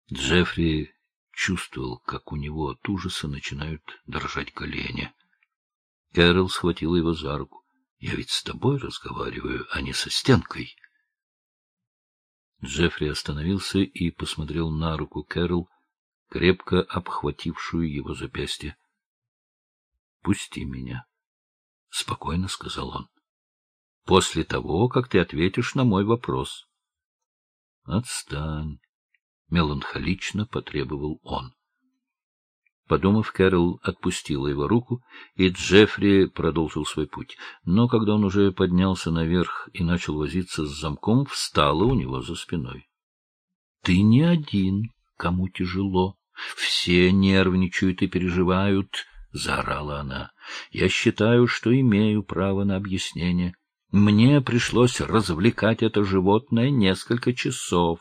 Джеффри чувствовал, как у него от ужаса начинают дрожать колени. Кэрол схватила его за руку. — Я ведь с тобой разговариваю, а не со стенкой. Джеффри остановился и посмотрел на руку Кэрол, крепко обхватившую его запястье. — Пусти меня, — спокойно сказал он. — После того, как ты ответишь на мой вопрос. — Отстань, — меланхолично потребовал он. Подумав, Кэрол отпустила его руку, и Джеффри продолжил свой путь. Но когда он уже поднялся наверх и начал возиться с замком, встала у него за спиной. — Ты не один, кому тяжело. Все нервничают и переживают, — заорала она. — Я считаю, что имею право на объяснение. Мне пришлось развлекать это животное несколько часов.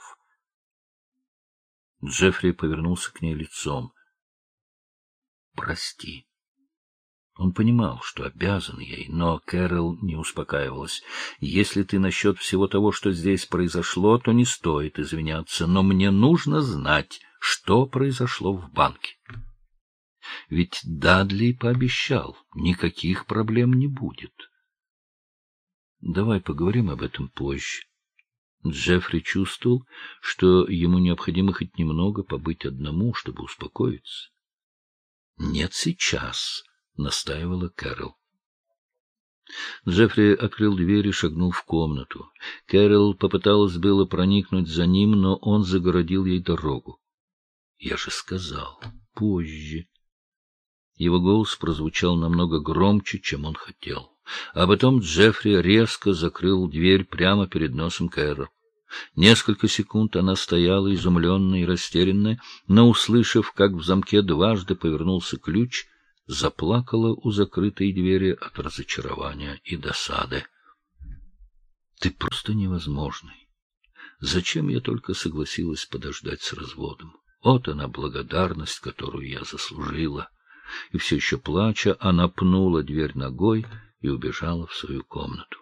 Джеффри повернулся к ней лицом. Прости. Он понимал, что обязан ей, но Кэрол не успокаивалась. Если ты насчет всего того, что здесь произошло, то не стоит извиняться, но мне нужно знать, что произошло в банке. Ведь Дадли пообещал, никаких проблем не будет. Давай поговорим об этом позже. Джеффри чувствовал, что ему необходимо хоть немного побыть одному, чтобы успокоиться. — Нет, сейчас, — настаивала Кэрол. Джеффри открыл дверь и шагнул в комнату. Кэрол попыталась было проникнуть за ним, но он загородил ей дорогу. — Я же сказал, позже. Его голос прозвучал намного громче, чем он хотел. А потом Джеффри резко закрыл дверь прямо перед носом Кэрол. Несколько секунд она стояла, изумленная и растерянная, но, услышав, как в замке дважды повернулся ключ, заплакала у закрытой двери от разочарования и досады. — Ты просто невозможный. Зачем я только согласилась подождать с разводом? Вот она благодарность, которую я заслужила. И все еще плача, она пнула дверь ногой и убежала в свою комнату.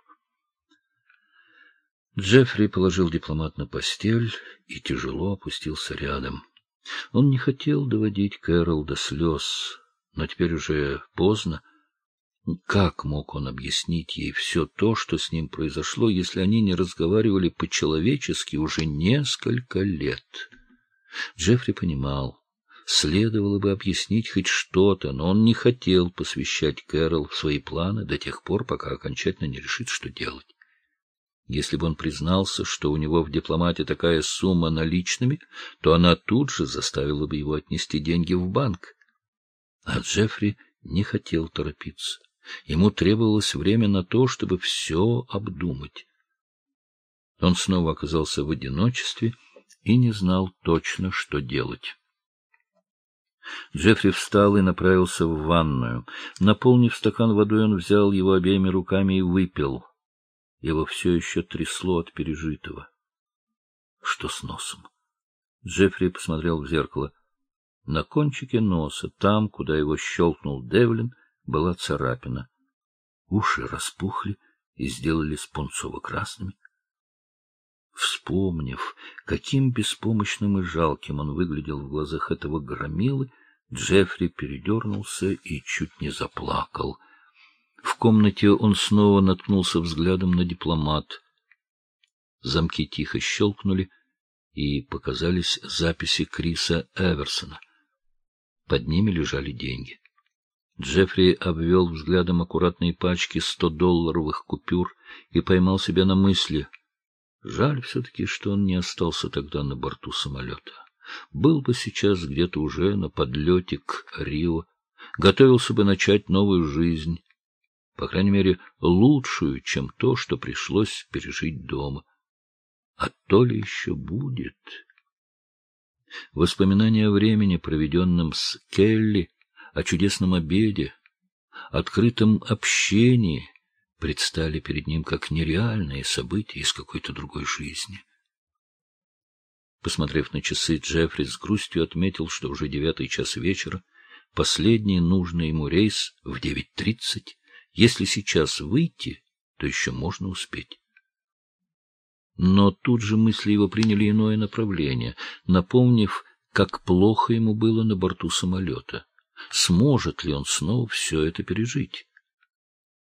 Джеффри положил дипломат на постель и тяжело опустился рядом. Он не хотел доводить Кэрол до слез, но теперь уже поздно. Как мог он объяснить ей все то, что с ним произошло, если они не разговаривали по-человечески уже несколько лет? Джеффри понимал, следовало бы объяснить хоть что-то, но он не хотел посвящать Кэрол в свои планы до тех пор, пока окончательно не решит, что делать. Если бы он признался, что у него в дипломате такая сумма наличными, то она тут же заставила бы его отнести деньги в банк. А Джеффри не хотел торопиться. Ему требовалось время на то, чтобы все обдумать. Он снова оказался в одиночестве и не знал точно, что делать. Джеффри встал и направился в ванную. Наполнив стакан водой, он взял его обеими руками и выпил. Его все еще трясло от пережитого. Что с носом? Джеффри посмотрел в зеркало. На кончике носа, там, куда его щелкнул Девлин, была царапина. Уши распухли и сделались пунцово-красными. Вспомнив, каким беспомощным и жалким он выглядел в глазах этого громилы, Джеффри передернулся и чуть не заплакал. В комнате он снова наткнулся взглядом на дипломат. Замки тихо щелкнули, и показались записи Криса Эверсона. Под ними лежали деньги. Джеффри обвел взглядом аккуратные пачки 100-долларовых купюр и поймал себя на мысли. Жаль все-таки, что он не остался тогда на борту самолета. Был бы сейчас где-то уже на подлете к Рио, готовился бы начать новую жизнь. По крайней мере, лучшую, чем то, что пришлось пережить дома. А то ли еще будет? Воспоминания о времени, проведенном с Келли, о чудесном обеде, открытом общении, предстали перед ним как нереальные события из какой-то другой жизни. Посмотрев на часы, Джеффри с грустью отметил, что уже 9 час вечера, последний нужный ему рейс в 9:30. Если сейчас выйти, то еще можно успеть. Но тут же мысли его приняли иное направление. Напомнив, как плохо ему было на борту самолета. Сможет ли он снова все это пережить?